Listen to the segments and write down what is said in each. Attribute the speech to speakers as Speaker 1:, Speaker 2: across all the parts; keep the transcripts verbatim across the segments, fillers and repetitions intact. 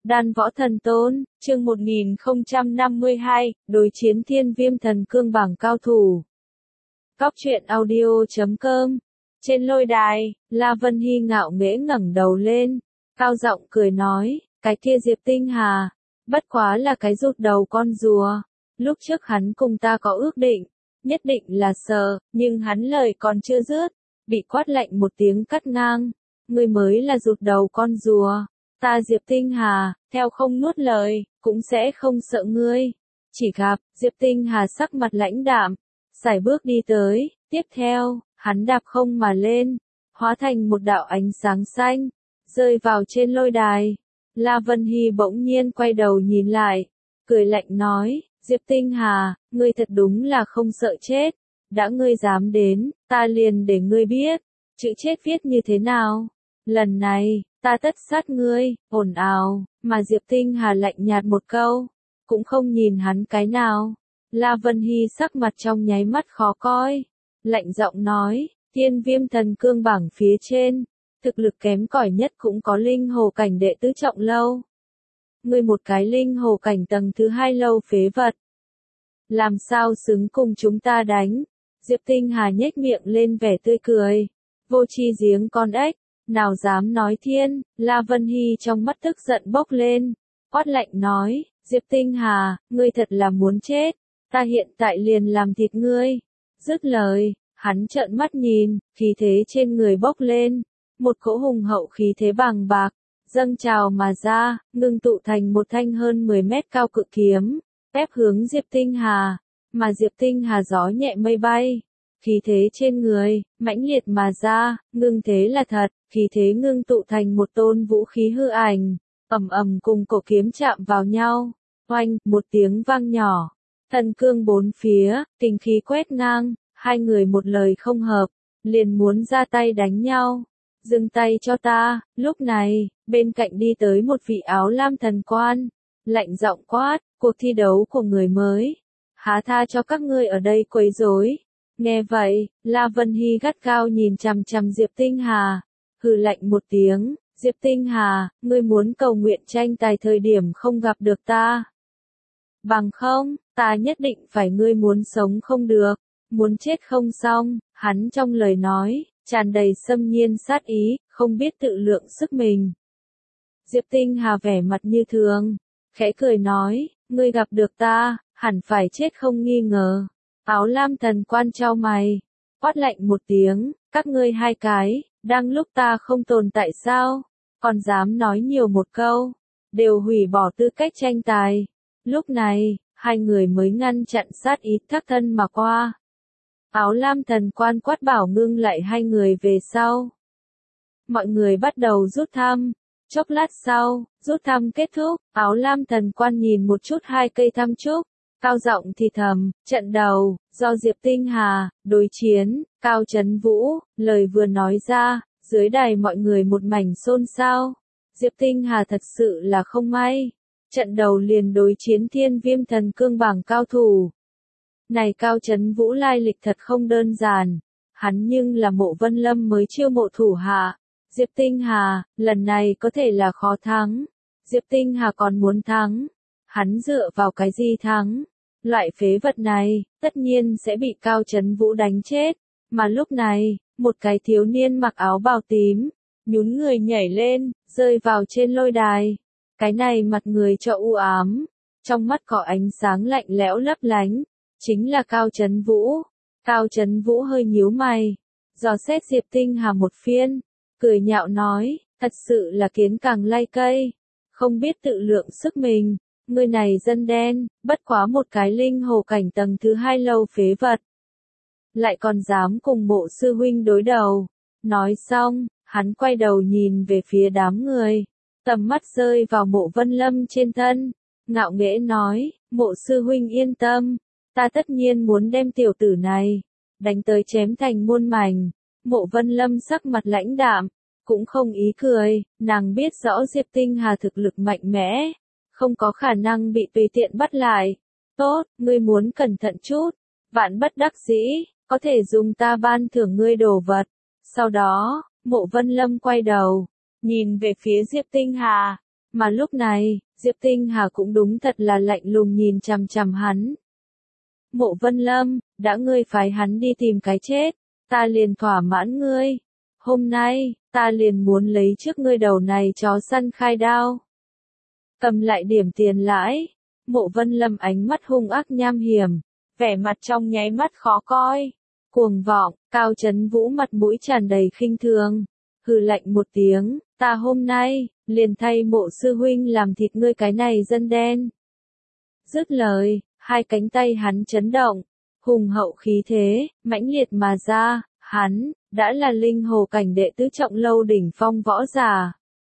Speaker 1: Đan Võ Thần Tôn, chương một nghìn không trăm năm mươi hai, đối chiến Thiên Viêm Thần Cương bảng cao thủ. Cóc truyện audio chấm com. Trên lôi đài, La Vân Hy ngạo nghễ ngẩng đầu lên, cao giọng cười nói, cái kia Diệp Tinh Hà, bất quá là cái rụt đầu con rùa. Lúc trước hắn cùng ta có ước định, nhất định là sợ, nhưng hắn lời còn chưa dứt, bị quát lạnh một tiếng cắt ngang. Ngươi mới là rụt đầu con rùa. Ta Diệp Tinh Hà, theo không nuốt lời, cũng sẽ không sợ ngươi. Chỉ gặp, Diệp Tinh Hà sắc mặt lãnh đạm, sải bước đi tới, tiếp theo, hắn đạp không mà lên, hóa thành một đạo ánh sáng xanh, rơi vào trên lôi đài. La Vân Hy bỗng nhiên quay đầu nhìn lại, cười lạnh nói, Diệp Tinh Hà, ngươi thật đúng là không sợ chết, đã ngươi dám đến, ta liền để ngươi biết, chữ chết viết như thế nào. Lần này, ta tất sát ngươi, ồn ào, mà Diệp Tinh Hà lạnh nhạt một câu, cũng không nhìn hắn cái nào. La Vân Hy sắc mặt trong nháy mắt khó coi, lạnh giọng nói, Thiên Viêm Thần Cương bảng phía trên, thực lực kém cỏi nhất cũng có linh hồ cảnh đệ tứ trọng lâu. Ngươi một cái linh hồ cảnh tầng thứ hai lâu phế vật, làm sao xứng cùng chúng ta đánh? Diệp Tinh Hà nhếch miệng lên vẻ tươi cười, vô tri giếng con ếch. Nào dám nói thiên, La Vân Hy trong mắt tức giận bốc lên, quát lạnh nói, Diệp Tinh Hà, ngươi thật là muốn chết, ta hiện tại liền làm thịt ngươi. Dứt lời, hắn trợn mắt nhìn, khí thế trên người bốc lên, một cỗ hùng hậu khí thế bàng bạc, dâng trào mà ra, ngưng tụ thành một thanh hơn mười mét cao cự kiếm, ép hướng Diệp Tinh Hà, mà Diệp Tinh Hà gió nhẹ mây bay. Khí thế trên người, mãnh liệt mà ra, ngưng thế là thật, khí thế ngưng tụ thành một tôn vũ khí hư ảnh, ầm ầm cùng cổ kiếm chạm vào nhau, oanh, một tiếng vang nhỏ, thần cương bốn phía, kình khí quét ngang, hai người một lời không hợp, liền muốn ra tay đánh nhau. Dừng tay cho ta. Lúc này, bên cạnh đi tới một vị áo lam thần quan, lạnh giọng quát, cuộc thi đấu của người mới, há tha cho các ngươi ở đây quấy rối. Nghe vậy, La Vân Hy gắt gao nhìn chằm chằm Diệp Tinh Hà, hừ lạnh một tiếng, Diệp Tinh Hà, ngươi muốn cầu nguyện tranh tài thời điểm không gặp được ta. Bằng không, ta nhất định phải ngươi muốn sống không được, muốn chết không xong. Hắn trong lời nói, tràn đầy xâm nhiên sát ý, không biết tự lượng sức mình. Diệp Tinh Hà vẻ mặt như thường, khẽ cười nói, ngươi gặp được ta, hẳn phải chết không nghi ngờ. Áo lam thần quan trao mày, quát lạnh một tiếng, các ngươi hai cái, đang lúc ta không tồn tại sao, còn dám nói nhiều một câu, đều hủy bỏ tư cách tranh tài. Lúc này, hai người mới ngăn chặn sát ý thác thân mà qua. Áo lam thần quan quát bảo ngưng lại hai người về sau. Mọi người bắt đầu rút thăm, chốc lát sau, rút thăm kết thúc, áo lam thần quan nhìn một chút hai cây thăm trúc. Cao giọng thì thầm, trận đầu, do Diệp Tinh Hà, đối chiến, Cao Chấn Vũ, lời vừa nói ra, dưới đài mọi người một mảnh xôn xao. Diệp Tinh Hà thật sự là không may, trận đầu liền đối chiến Thiên Viêm Thần Cương bảng cao thủ. Này Cao Chấn Vũ lai lịch thật không đơn giản, hắn nhưng là Mộ Vân Lâm mới chiêu mộ thủ hạ. Diệp Tinh Hà, lần này có thể là khó thắng, Diệp Tinh Hà còn muốn thắng, hắn dựa vào cái gì thắng? Loại phế vật này, tất nhiên sẽ bị Cao Chấn Vũ đánh chết. Mà lúc này, một cái thiếu niên mặc áo bào tím, nhún người nhảy lên, rơi vào trên lôi đài. Cái này mặt người cho u ám, trong mắt có ánh sáng lạnh lẽo lấp lánh, chính là Cao Chấn Vũ. Cao Chấn Vũ hơi nhíu mày, dò xét Diệp Tinh Hà một phiên, cười nhạo nói, thật sự là kiến càng lay cây, không biết tự lượng sức mình. Người này dân đen, bất quá một cái linh hồ cảnh tầng thứ hai lâu phế vật. Lại còn dám cùng Mộ sư huynh đối đầu. Nói xong, hắn quay đầu nhìn về phía đám người. Tầm mắt rơi vào Mộ Vân Lâm trên thân. Ngạo nghễ nói, Mộ sư huynh yên tâm. Ta tất nhiên muốn đem tiểu tử này, đánh tới chém thành muôn mảnh. Mộ Vân Lâm sắc mặt lãnh đạm, cũng không ý cười. Nàng biết rõ Diệp Tinh Hà thực lực mạnh mẽ, không có khả năng bị tùy tiện bắt lại. Tốt, ngươi muốn cẩn thận chút, vạn bất đắc dĩ, có thể dùng ta ban thưởng ngươi đồ vật. Sau đó, Mộ Vân Lâm quay đầu, nhìn về phía Diệp Tinh Hà, Mà lúc này, Diệp Tinh Hà cũng đúng thật là lạnh lùng nhìn chằm chằm hắn. Mộ Vân Lâm, đã ngươi phái hắn đi tìm cái chết, ta liền thỏa mãn ngươi. Hôm nay, ta liền muốn lấy trước ngươi đầu này chó săn khai đao. Cầm lại điểm tiền lãi. Mộ Vân Lâm ánh mắt hung ác nham hiểm, vẻ mặt trong nháy mắt khó coi. Cuồng vọng, Cao Chấn Vũ mặt mũi tràn đầy khinh thường. Hừ lạnh một tiếng, ta hôm nay, liền thay Mộ sư huynh làm thịt ngươi cái này dân đen. Dứt lời, hai cánh tay hắn chấn động, hùng hậu khí thế, mãnh liệt mà ra, hắn, đã là linh hồ cảnh đệ tứ trọng lâu đỉnh phong võ giả.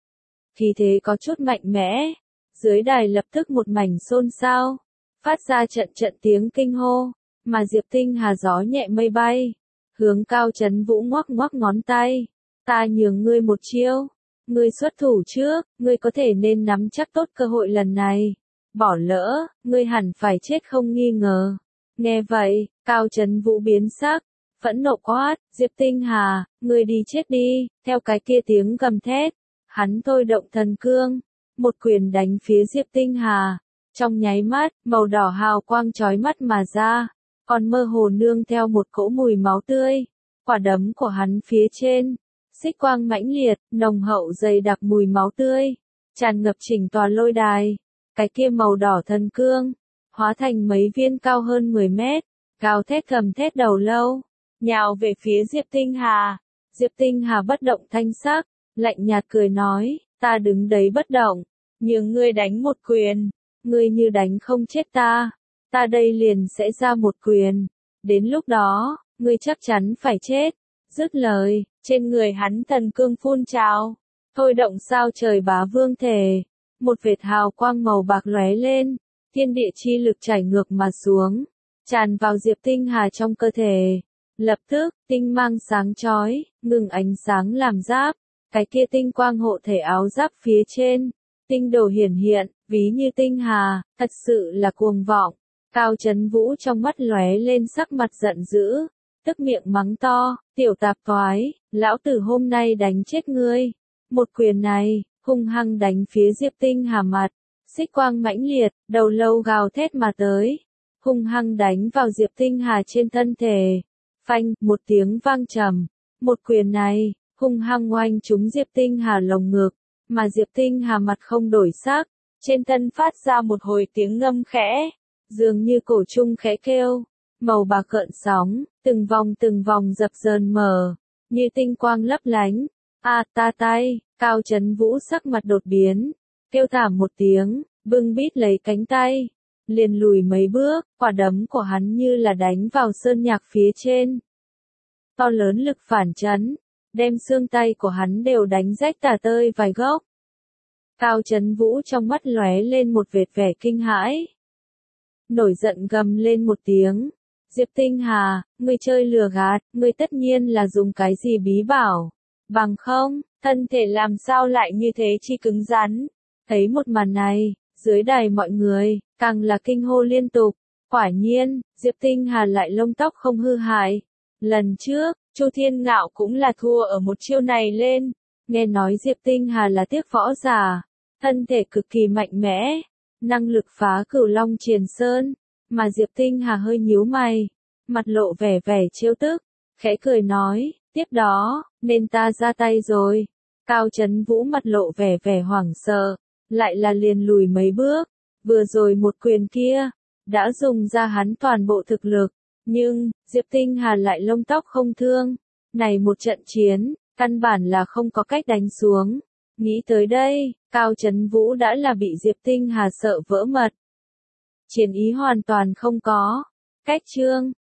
Speaker 1: Khí thế có chút mạnh mẽ, dưới đài lập tức một mảnh xôn xao, phát ra trận trận tiếng kinh hô, mà Diệp Tinh Hà gió nhẹ mây bay, hướng Cao Chấn Vũ ngoắc ngoắc ngón tay, ta nhường ngươi một chiêu, ngươi xuất thủ trước, ngươi có thể nên nắm chắc tốt cơ hội lần này, bỏ lỡ, ngươi hẳn phải chết không nghi ngờ. Nghe vậy, Cao Chấn Vũ biến sắc, phẫn nộ quát, Diệp Tinh Hà, ngươi đi chết đi, theo cái kia tiếng gầm thét, hắn thôi động thần cương, một quyền đánh phía Diệp Tinh Hà, trong nháy mắt, màu đỏ hào quang chói mắt mà ra, còn mơ hồ nương theo một cỗ mùi máu tươi, quả đấm của hắn phía trên, xích quang mãnh liệt, nồng hậu dày đặc mùi máu tươi, tràn ngập chỉnh tòa lôi đài, cái kia màu đỏ thần cương, hóa thành mấy viên cao hơn mười mét, gào thét gầm thét đầu lâu, nhào về phía Diệp Tinh Hà. Diệp Tinh Hà bất động thanh sắc, lạnh nhạt cười nói, ta đứng đấy bất động, nhưng ngươi đánh một quyền, ngươi như đánh không chết ta, ta đây liền sẽ ra một quyền, đến lúc đó, ngươi chắc chắn phải chết. Dứt lời, trên người hắn thần cương phun trào, thôi động sao trời bá vương thể, một vệt hào quang màu bạc lóe lên, thiên địa chi lực chảy ngược mà xuống, tràn vào Diệp Tinh Hà trong cơ thể. Lập tức, tinh mang sáng chói, ngừng ánh sáng làm giáp, cái kia tinh quang hộ thể áo giáp phía trên, tinh đồ hiển hiện, ví như Tinh Hà, thật sự là cuồng vọng. Cao Chấn Vũ trong mắt lóe lên sắc mặt giận dữ, tức miệng mắng to, tiểu tạp toái, lão tử hôm nay đánh chết ngươi. Một quyền này, hung hăng đánh phía Diệp Tinh Hà mặt, xích quang mãnh liệt, đầu lâu gào thét mà tới, hung hăng đánh vào Diệp Tinh Hà trên thân thể. Phanh, một tiếng vang trầm, một quyền này, hung hăng oanh trúng Diệp Tinh Hà lồng ngực, mà Diệp Tinh Hà mặt không đổi sắc, trên thân phát ra một hồi tiếng ngâm khẽ, dường như cổ trung khẽ kêu, màu bạc gợn sóng, từng vòng từng vòng dập dờn mở, như tinh quang lấp lánh. A ta tay, Cao Chấn Vũ sắc mặt đột biến, kêu thảm một tiếng, bưng bít lấy cánh tay, liền lùi mấy bước, quả đấm của hắn như là đánh vào sơn nhạc phía trên. To lớn lực phản chấn, đem xương tay của hắn đều đánh rách tả tơi vài gốc. Cao Chấn Vũ trong mắt lóe lên một vệt vẻ kinh hãi. Nổi giận gầm lên một tiếng. Diệp Tinh Hà, ngươi chơi lừa gạt, ngươi tất nhiên là dùng cái gì bí bảo. Bằng không, thân thể làm sao lại như thế chi cứng rắn. Thấy một màn này, dưới đài mọi người, càng là kinh hô liên tục. Quả nhiên, Diệp Tinh Hà lại lông tóc không hư hại. Lần trước, Chu Thiên Ngạo cũng là thua ở một chiêu này lên. Nghe nói Diệp Tinh Hà là tiếc võ giả, thân thể cực kỳ mạnh mẽ, năng lực phá cửu long triền sơn, mà Diệp Tinh Hà hơi nhíu mày, mặt lộ vẻ vẻ trêu tức, khẽ cười nói, tiếp đó, nên ta ra tay rồi. Cao Chấn Vũ mặt lộ vẻ vẻ hoảng sợ, lại là liền lùi mấy bước, vừa rồi một quyền kia, đã dùng ra hắn toàn bộ thực lực, nhưng, Diệp Tinh Hà lại lông tóc không thương, này một trận chiến, căn bản là không có cách đánh xuống. Nghĩ tới đây, Cao Chấn Vũ đã là bị Diệp Tinh Hà sợ vỡ mật. Chiến ý hoàn toàn không có. Cách chương